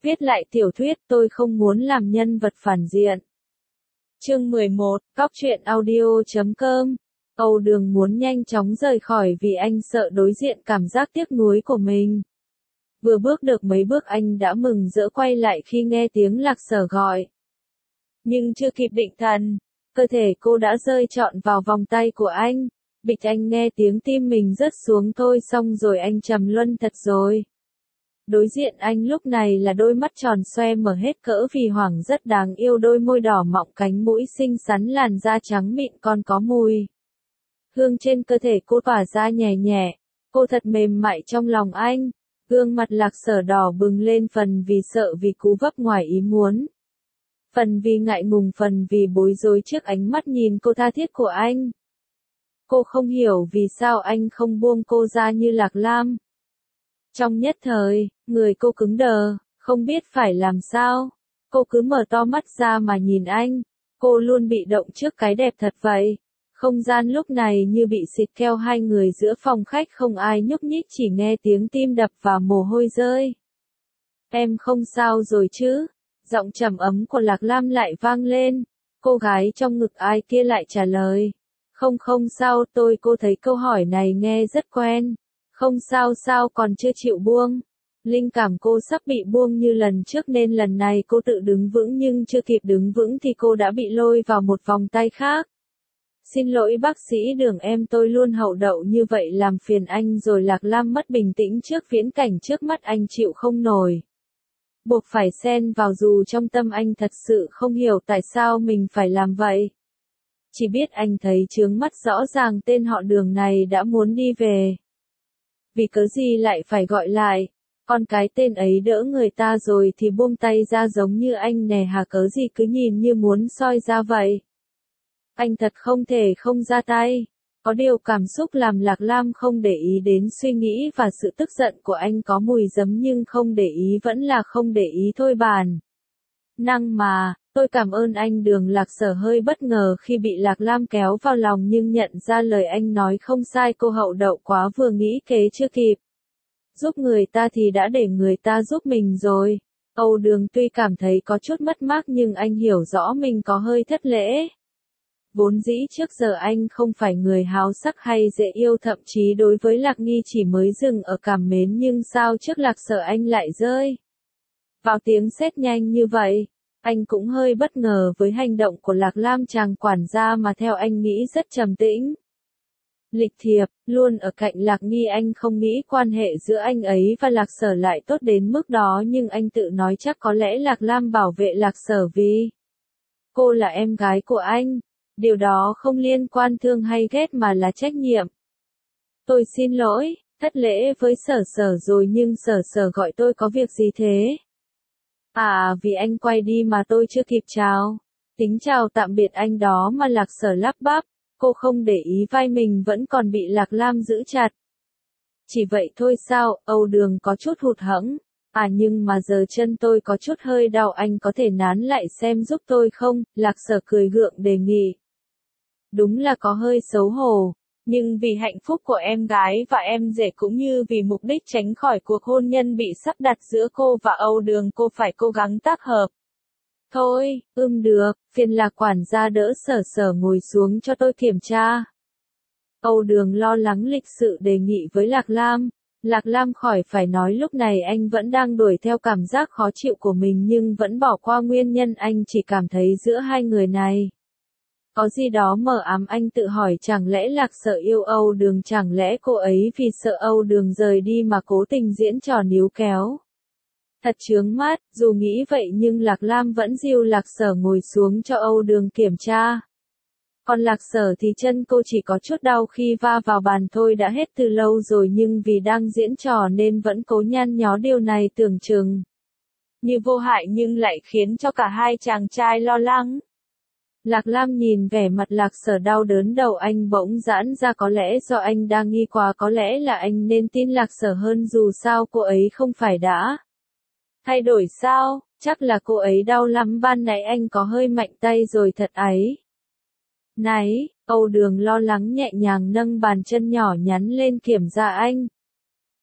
Viết lại tiểu thuyết, tôi không muốn làm nhân vật phản diện. Chương 11, Cóc truyện audio.com. Âu Đường muốn nhanh chóng rời khỏi vì anh sợ đối diện cảm giác tiếc nuối của mình. Vừa bước được mấy bước anh đã mừng rỡ quay lại khi nghe tiếng Lạc Sở gọi. Nhưng chưa kịp định thần, cơ thể cô đã rơi trọn vào vòng tay của anh. Bịch, anh nghe tiếng tim mình rớt xuống thôi, xong rồi anh trầm luân thật rồi. Đối diện anh lúc này là đôi mắt tròn xoe mở hết cỡ vì hoảng rất đáng yêu, đôi môi đỏ mọng, cánh mũi xinh xắn, làn da trắng mịn còn có mùi hương trên cơ thể cô tỏa ra nhẹ nhẹ. Cô thật mềm mại trong lòng anh. Gương mặt Lạc Sở đỏ bừng lên, phần vì sợ vì cú vấp ngoài ý muốn, phần vì ngại ngùng, phần vì bối rối trước ánh mắt nhìn cô tha thiết của anh. Cô không hiểu vì sao anh không buông cô ra như Lạc Lam. Trong nhất thời, người cô cứng đờ, không biết phải làm sao. Cô cứ mở to mắt ra mà nhìn anh. Cô luôn bị động trước cái đẹp thật vậy. Không gian lúc này như bị xịt keo, hai người giữa phòng khách không ai nhúc nhích, chỉ nghe tiếng tim đập và mồ hôi rơi. Em không sao rồi chứ? Giọng trầm ấm của Lạc Lam lại vang lên. Cô gái trong ngực ai kia lại trả lời. Không sao, cô thấy câu hỏi này nghe rất quen. Không sao sao còn chưa chịu buông. Linh cảm cô sắp bị buông như lần trước nên lần này cô tự đứng vững, nhưng chưa kịp đứng vững thì cô đã bị lôi vào một vòng tay khác. Xin lỗi bác sĩ Đường, tôi luôn hậu đậu như vậy làm phiền anh rồi. Lạc Lam mất bình tĩnh trước viễn cảnh trước mắt, anh chịu không nổi. Buộc phải xen vào dù trong tâm anh thật sự không hiểu tại sao mình phải làm vậy. Chỉ biết anh thấy chướng mắt, rõ ràng tên họ Đường này đã muốn đi về. Vì cớ gì lại phải gọi lại? Con cái tên ấy đỡ người ta rồi thì buông tay ra giống như anh nè hả, cớ gì cứ nhìn như muốn soi ra vậy? Anh thật không thể không ra tay. Có điều cảm xúc làm Lạc Lam không để ý đến suy nghĩ và sự tức giận của anh có mùi giấm, nhưng không để ý vẫn là không để ý thôi bản năng mà. Tôi cảm ơn anh Đường. Lạc Sở hơi bất ngờ khi bị Lạc Lam kéo vào lòng, nhưng nhận ra lời anh nói không sai, cô hậu đậu quá, vừa nghĩ kế chưa kịp giúp người ta thì đã để người ta giúp mình rồi. Âu Đường tuy cảm thấy có chút mất mát nhưng anh hiểu rõ mình có hơi thất lễ. Vốn dĩ trước giờ anh không phải người háo sắc hay dễ yêu, thậm chí đối với Lạc Nghi chỉ mới dừng ở cảm mến, nhưng sao trước Lạc Sở anh lại rơi vào tiếng sét nhanh như vậy. Anh cũng hơi bất ngờ với hành động của Lạc Lam, chàng quản gia mà theo anh nghĩ rất trầm tĩnh, lịch thiệp, luôn ở cạnh Lạc Nghi. Anh không nghĩ quan hệ giữa anh ấy và Lạc Sở lại tốt đến mức đó, nhưng anh tự nói chắc có lẽ Lạc Lam bảo vệ Lạc Sở vì cô là em gái của anh. Điều đó không liên quan thương hay ghét mà là trách nhiệm. Tôi xin lỗi, thất lễ với Sở Sở rồi, nhưng Sở Sở gọi tôi có việc gì thế? À, vì anh quay đi mà tôi chưa kịp chào. Tính chào tạm biệt anh đó mà Lạc Sở lắp bắp. Cô không để ý vai mình vẫn còn bị Lạc Lam giữ chặt. Chỉ vậy thôi sao? Âu Đường có chút hụt hẫng. À, nhưng mà giờ chân tôi có chút hơi đau, anh có thể nán lại xem giúp tôi không? Lạc Sở cười gượng đề nghị. Đúng là có hơi xấu hổ, nhưng vì hạnh phúc của em gái và em rể cũng như vì mục đích tránh khỏi cuộc hôn nhân bị sắp đặt giữa cô và Âu Đường, cô phải cố gắng tác hợp. Thôi, được, phiền Lạc quản gia đỡ Sở Sở ngồi xuống cho tôi kiểm tra. Âu Đường lo lắng lịch sự đề nghị với Lạc Lam. Lạc Lam khỏi phải nói, lúc này anh vẫn đang đuổi theo cảm giác khó chịu của mình nhưng vẫn bỏ qua nguyên nhân, anh chỉ cảm thấy giữa hai người này có gì đó mờ ám. Anh tự hỏi chẳng lẽ Lạc Sở yêu Âu Đường, chẳng lẽ cô ấy vì sợ Âu Đường rời đi mà cố tình diễn trò níu kéo. Thật chướng mắt, dù nghĩ vậy nhưng Lạc Lam vẫn dìu Lạc Sở ngồi xuống cho Âu Đường kiểm tra. Còn Lạc Sở thì chân cô chỉ có chút đau khi va vào bàn thôi, đã hết từ lâu rồi, nhưng vì đang diễn trò nên vẫn cố nhăn nhó. Điều này tưởng chừng như vô hại nhưng lại khiến cho cả hai chàng trai lo lắng. Lạc Lam nhìn vẻ mặt Lạc Sở đau đớn, đầu anh bỗng giãn ra, có lẽ do anh đang nghi quá, có lẽ là anh nên tin Lạc Sở hơn, dù sao cô ấy không phải đã thay đổi sao? Chắc là cô ấy đau lắm, ban nãy anh có hơi mạnh tay rồi thật ấy. Này, Âu Đường lo lắng nhẹ nhàng nâng bàn chân nhỏ nhắn lên kiểm tra anh.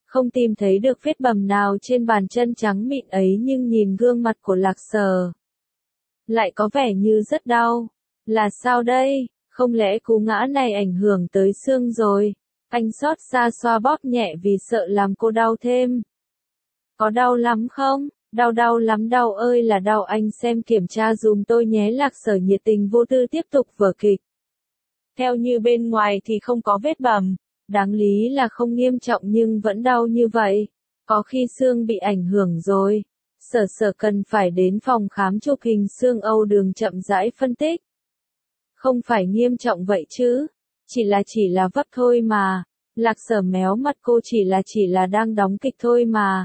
Không tìm thấy được vết bầm nào trên bàn chân trắng mịn ấy nhưng nhìn gương mặt của Lạc Sở. Lại có vẻ như rất đau. Là sao đây? Không lẽ cú ngã này ảnh hưởng tới xương rồi? Anh xót xa xoa bóp nhẹ vì sợ làm cô đau thêm. Có đau lắm không? Đau lắm đau ơi là đau, anh xem kiểm tra dùm tôi nhé. Lạc Sở nhiệt tình vô tư tiếp tục vở kịch. Theo như bên ngoài thì không có vết bầm. Đáng lý là không nghiêm trọng nhưng vẫn đau như vậy. Có khi xương bị ảnh hưởng rồi. Sở cần phải đến phòng khám chụp hình xương. Âu Đường chậm rãi phân tích. Không phải nghiêm trọng vậy chứ. Chỉ là vấp thôi mà. Lạc Sở méo mặt cô, chỉ là đang đóng kịch thôi mà.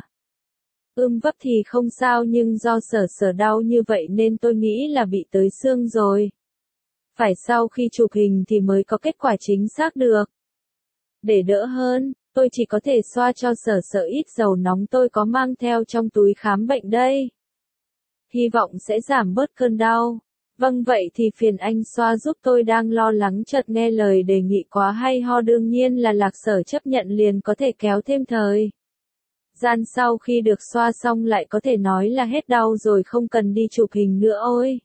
Vấp thì không sao nhưng do sở đau như vậy nên tôi nghĩ là bị tới xương rồi. Phải sau khi chụp hình thì mới có kết quả chính xác được. Để đỡ hơn, tôi chỉ có thể xoa cho sở ít dầu nóng tôi có mang theo trong túi khám bệnh đây. Hy vọng sẽ giảm bớt cơn đau. Vâng vậy thì phiền anh xoa giúp tôi, đang lo lắng chợt nghe lời đề nghị quá hay ho. Đương nhiên là Lạc Sở chấp nhận liền, có thể kéo thêm thời gian sau khi được xoa xong lại có thể nói là hết đau rồi, không cần đi chụp hình nữa. Ôi!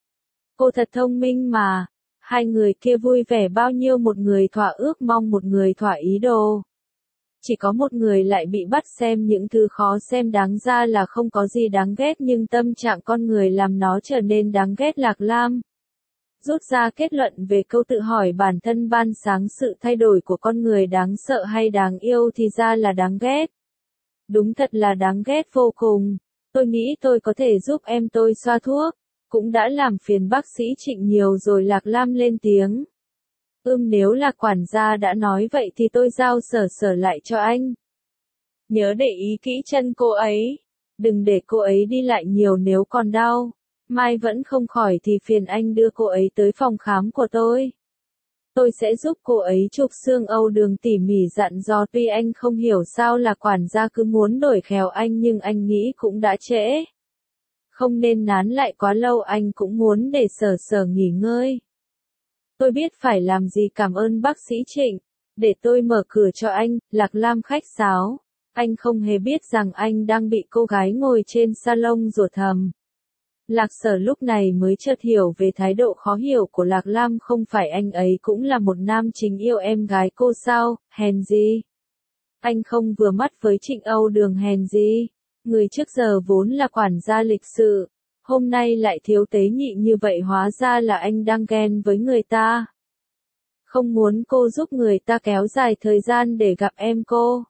Cô thật thông minh mà. Hai người kia vui vẻ bao nhiêu, một người thỏa ước mong, một người thỏa ý đồ. Chỉ có một người lại bị bắt xem những thứ khó xem, đáng ra là không có gì đáng ghét nhưng tâm trạng con người làm nó trở nên đáng ghét. Lạc Lam rút ra kết luận về câu tự hỏi bản thân ban sáng, sự thay đổi của con người đáng sợ hay đáng yêu thì ra là đáng ghét. Đúng thật là đáng ghét vô cùng. Tôi nghĩ tôi có thể giúp em tôi xoa thuốc. Cũng đã làm phiền bác sĩ Trịnh nhiều rồi. Lạc Lam lên tiếng. Nếu là quản gia đã nói vậy thì tôi giao sở lại cho anh. Nhớ để ý kỹ chân cô ấy. Đừng để cô ấy đi lại nhiều, nếu còn đau mai vẫn không khỏi thì phiền anh đưa cô ấy tới phòng khám của tôi. Tôi sẽ giúp cô ấy chụp xương. Âu Đường tỉ mỉ dặn dò, tuy anh không hiểu sao là quản gia cứ muốn đổi khéo anh nhưng anh nghĩ cũng đã trễ. Không nên nán lại quá lâu, anh cũng muốn để sở nghỉ ngơi. Tôi biết phải làm gì, cảm ơn bác sĩ Trịnh. Để tôi mở cửa cho anh. Lạc Lam khách sáo. Anh không hề biết rằng anh đang bị cô gái ngồi trên salon rủa thầm. Lạc Sở lúc này mới chợt hiểu về thái độ khó hiểu của Lạc Lam, không phải anh ấy cũng là một nam chính yêu em gái cô sao, hèn gì. Anh không vừa mắt với Trịnh. Âu Đường hèn gì. Người trước giờ vốn là quản gia lịch sự, hôm nay lại thiếu tế nhị như vậy, hóa ra là anh đang ghen với người ta. Không muốn cô giúp người ta kéo dài thời gian để gặp em cô.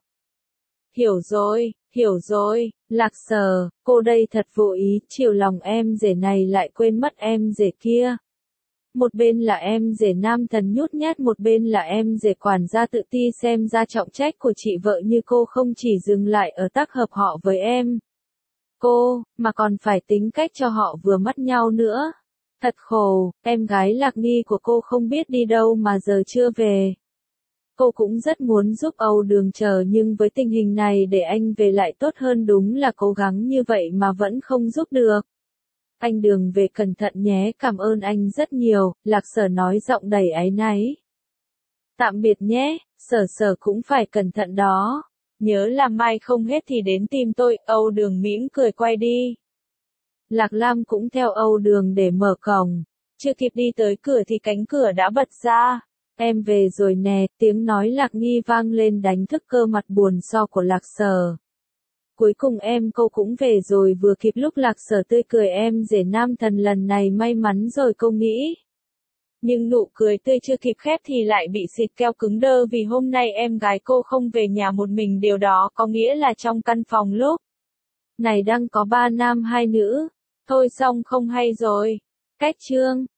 Hiểu rồi, Lạc Sở, cô đây thật vô ý, chiều lòng em rể này lại quên mất em rể kia. Một bên là em rể nam thần nhút nhát, một bên là em rể quản gia tự ti, xem ra trọng trách của chị vợ như cô không chỉ dừng lại ở tác hợp họ với em cô, mà còn phải tính cách cho họ vừa mắt nhau nữa. Thật khổ, em gái Lạc Nghi của cô không biết đi đâu mà giờ chưa về. Cô cũng rất muốn giúp Âu Đường chờ nhưng với tình hình này để anh về lại tốt hơn, đúng là cố gắng như vậy mà vẫn không giúp được. Anh Đường về cẩn thận nhé, cảm ơn anh rất nhiều, Lạc Sở nói giọng đầy áy náy. Tạm biệt nhé, sở cũng phải cẩn thận đó. Nhớ là mai không hết thì đến tìm tôi. Âu Đường mỉm cười quay đi. Lạc Lam cũng theo Âu Đường để mở cổng. Chưa kịp đi tới cửa thì cánh cửa đã bật ra. Em về rồi nè, tiếng nói Lạc Nghi vang lên đánh thức cơ mặt buồn so của Lạc Sở. Cuối cùng cô cũng về rồi, vừa kịp lúc Lạc Sở tươi cười, em rể nam thần lần này may mắn rồi cô nghĩ. Nhưng nụ cười tươi chưa kịp khép thì lại bị xịt keo cứng đơ vì hôm nay em gái cô không về nhà một mình, điều đó có nghĩa là trong căn phòng lúc này đang có 3 nam 2 nữ. Thôi xong không hay rồi. Cách chương